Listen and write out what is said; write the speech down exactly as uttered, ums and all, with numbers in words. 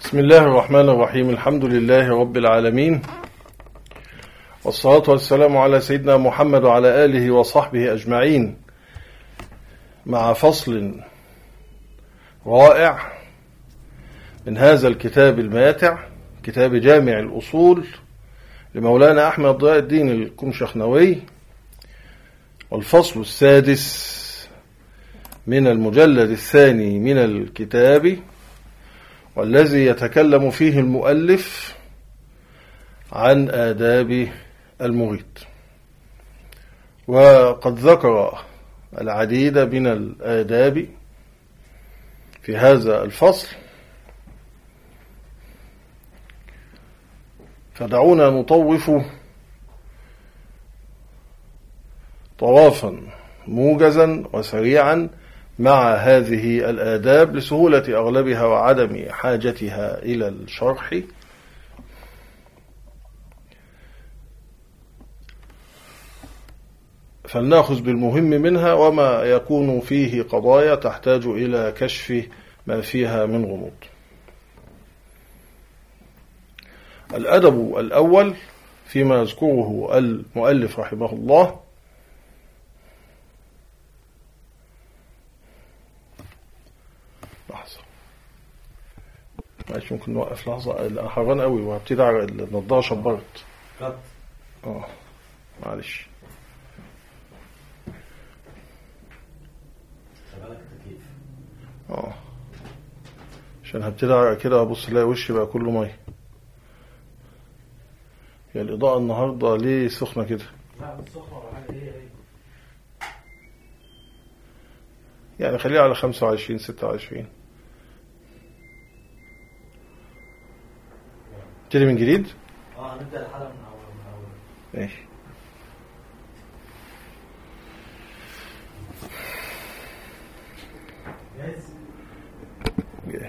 بسم الله الرحمن الرحيم. الحمد لله رب العالمين، والصلاة والسلام على سيدنا محمد وعلى آله وصحبه أجمعين، مع فصل رائع من هذا الكتاب الماتع، كتاب جامع الأصول لمولانا أحمد ضياء الدين الكمشخنوي، والفصل السادس من المجلد الثاني من الكتاب، والذي يتكلم فيه المؤلف عن آداب المريد. وقد ذكر العديد من الآداب في هذا الفصل، فدعونا نطوف طوافا موجزا وسريعا مع هذه الآداب لسهولة أغلبها وعدم حاجتها إلى الشرح. فلنأخذ بالمهم منها، وما يكون فيه قضايا تحتاج إلى كشف ما فيها من غموض. الأدب الأول فيما يذكره المؤلف رحمه الله: لحظة معلش، ممكن نوقف لحظة، أنا حران قوي وهبتدي على النضارة شبرت. اه معلش، اه عشان هبتدي على كده ابص الاقي وشي بقى كله ميه. هي الإضاءة النهارده ليه سخنة كده؟ لا مش سخنة ولا حاجة، هي هي يعني خليها على خمسة وعشرين ستة وعشرين. ابتدي من جديد؟ اه هنبدأ الحلقة من أول من أول. ماشي.